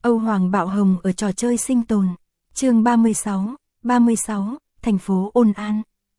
Âu Hoàng Bạo Hồng ở trò chơi sinh tồn. Chương 36, thành phố Ôn An.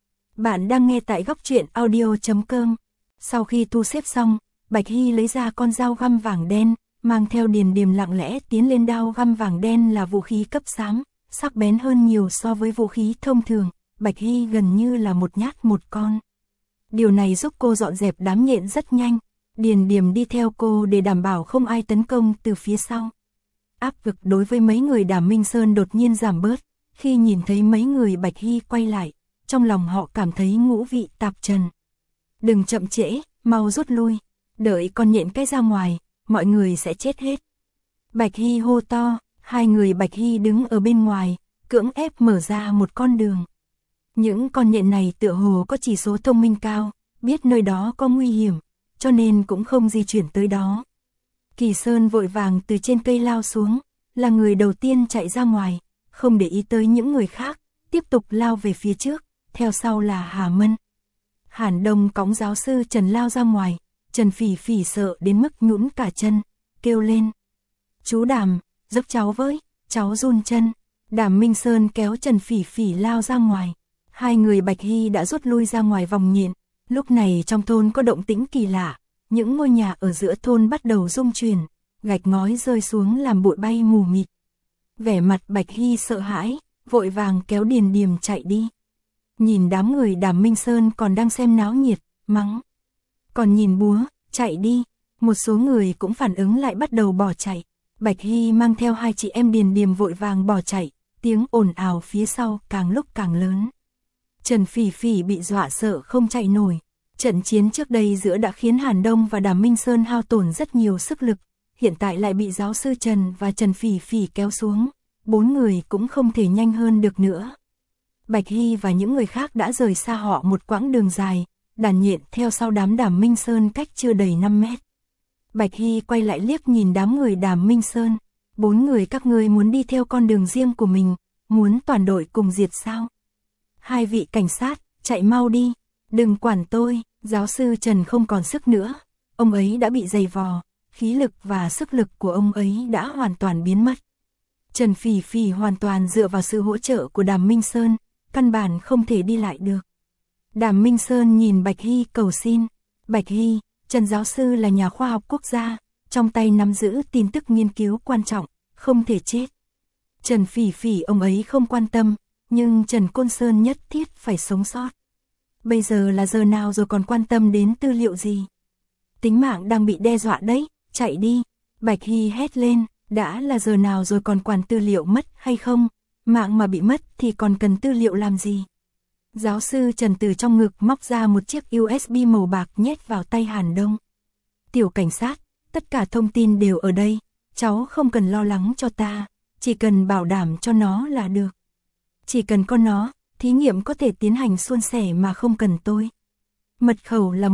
Bạn đang nghe tại góc truyện audio.com. Sau khi thu xếp xong, Bạch Hy lấy ra con dao găm vàng đen, mang theo Điền Điềm lặng lẽ tiến lên. Đao găm vàng đen là vũ khí cấp xám, sắc bén hơn nhiều so với vũ khí thông thường. Bạch Hy gần như là một nhát một con. Điều này giúp cô dọn dẹp đám nhện rất nhanh. Điền Điềm đi theo cô để đảm bảo không ai tấn công từ phía sau. Áp lực đối với mấy người Đàm Minh Sơn đột nhiên giảm bớt, khi nhìn thấy mấy người Bạch Hy quay lại, trong lòng họ cảm thấy ngũ vị tạp trần. Đừng chậm trễ, mau rút lui, đợi con nhện cái ra ngoài, mọi người sẽ chết hết. Bạch Hy hô to, hai người Bạch Hy đứng ở bên ngoài, cưỡng ép mở ra một con đường. Những con nhện này tựa hồ có chỉ số thông minh cao, biết nơi đó có nguy hiểm, cho nên cũng không di chuyển tới đó. Kỳ Sơn vội vàng từ trên cây lao xuống, là người đầu tiên chạy ra ngoài, không để ý tới những người khác, tiếp tục lao về phía trước, theo sau là Hà Mân. Hàn Đông cõng giáo sư Trần lao ra ngoài, Trần Phỉ Phỉ sợ đến mức nhũn cả chân, kêu lên. Chú Đàm, giúp cháu với, cháu run chân. Đàm Minh Sơn kéo Trần Phỉ Phỉ lao ra ngoài. Hai người Bạch Hy đã rút lui ra ngoài vòng nhện. Lúc này trong thôn có động tĩnh kỳ lạ, những ngôi nhà ở giữa thôn bắt đầu rung chuyển, gạch ngói rơi xuống làm bụi bay mù mịt. Vẻ mặt Bạch Hy sợ hãi, vội vàng kéo Điền Điềm chạy đi. Nhìn đám người Đàm Minh Sơn còn đang xem náo nhiệt, mắng. Còn nhìn búa, chạy đi. Một số người cũng phản ứng lại bắt đầu bỏ chạy. Bạch Hy mang theo hai chị em Điền Điềm vội vàng bỏ chạy, tiếng ồn ào phía sau càng lúc càng lớn. Trần Phỉ Phỉ bị dọa sợ không chạy nổi. Trận chiến trước đây giữa đã khiến Hàn Đông và Đàm Minh Sơn hao tổn rất nhiều sức lực, hiện tại lại bị giáo sư Trần và Trần Phỉ Phỉ kéo xuống, bốn người cũng không thể nhanh hơn được nữa. Bạch Hy và những người khác đã rời xa họ một quãng đường dài, đàn nhện theo sau đám Đàm Minh Sơn cách chưa đầy 5 mét. Bạch Hy quay lại liếc nhìn đám người Đàm Minh Sơn, bốn người các ngươi muốn đi theo con đường riêng của mình, muốn toàn đội cùng diệt sao? Hai vị cảnh sát, chạy mau đi, đừng quản tôi. Giáo sư Trần không còn sức nữa, ông ấy đã bị dày vò, khí lực và sức lực của ông ấy đã hoàn toàn biến mất. Trần Phỉ Phỉ hoàn toàn dựa vào sự hỗ trợ của Đàm Minh Sơn, căn bản không thể đi lại được. Đàm Minh Sơn nhìn Bạch Hy cầu xin. Bạch Hy, Trần giáo sư là nhà khoa học quốc gia, trong tay nắm giữ tin tức nghiên cứu quan trọng, không thể chết. Trần Phỉ Phỉ ông ấy không quan tâm, nhưng Trần Côn Sơn nhất thiết phải sống sót. Bây giờ là giờ nào rồi còn quan tâm đến tư liệu gì? Tính mạng đang bị đe dọa đấy, chạy đi. Bạch Hy hét lên, đã là giờ nào rồi còn quản tư liệu mất hay không? Mạng mà bị mất thì còn cần tư liệu làm gì? Giáo sư Trần từ trong ngực móc ra một chiếc USB màu bạc nhét vào tay Hàn Đông. Tiểu cảnh sát, tất cả thông tin đều ở đây, cháu không cần lo lắng cho ta, chỉ cần bảo đảm cho nó là được. Chỉ cần có nó, thí nghiệm có thể tiến hành suôn sẻ mà không cần tôi. Mật khẩu là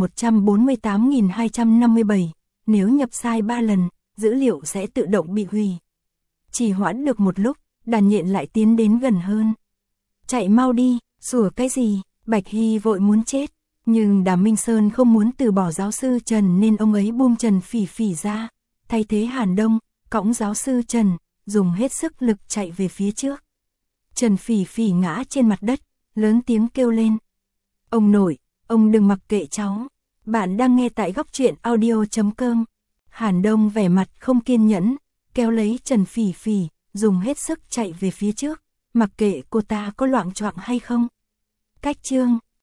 148.257, nếu nhập sai 3 lần, dữ liệu sẽ tự động bị hủy. Chỉ hoãn được một lúc, đàn nhện lại tiến đến gần hơn. Chạy mau đi, sủa cái gì? Bạch Hy vội muốn chết, nhưng Đàm Minh Sơn không muốn từ bỏ giáo sư Trần nên ông ấy buông Trần Phỉ Phỉ ra, thay thế Hàn Đông, cõng giáo sư Trần, dùng hết sức lực chạy về phía trước. Trần Phỉ Phỉ ngã trên mặt đất, lớn tiếng kêu lên. Ông nội, ông đừng mặc kệ cháu. Bạn đang nghe tại góc truyện audio.com. Hàn Đông vẻ mặt không kiên nhẫn, kéo lấy Trần Phỉ Phỉ, dùng hết sức chạy về phía trước, mặc kệ cô ta có loạng choạng hay không. Cách chương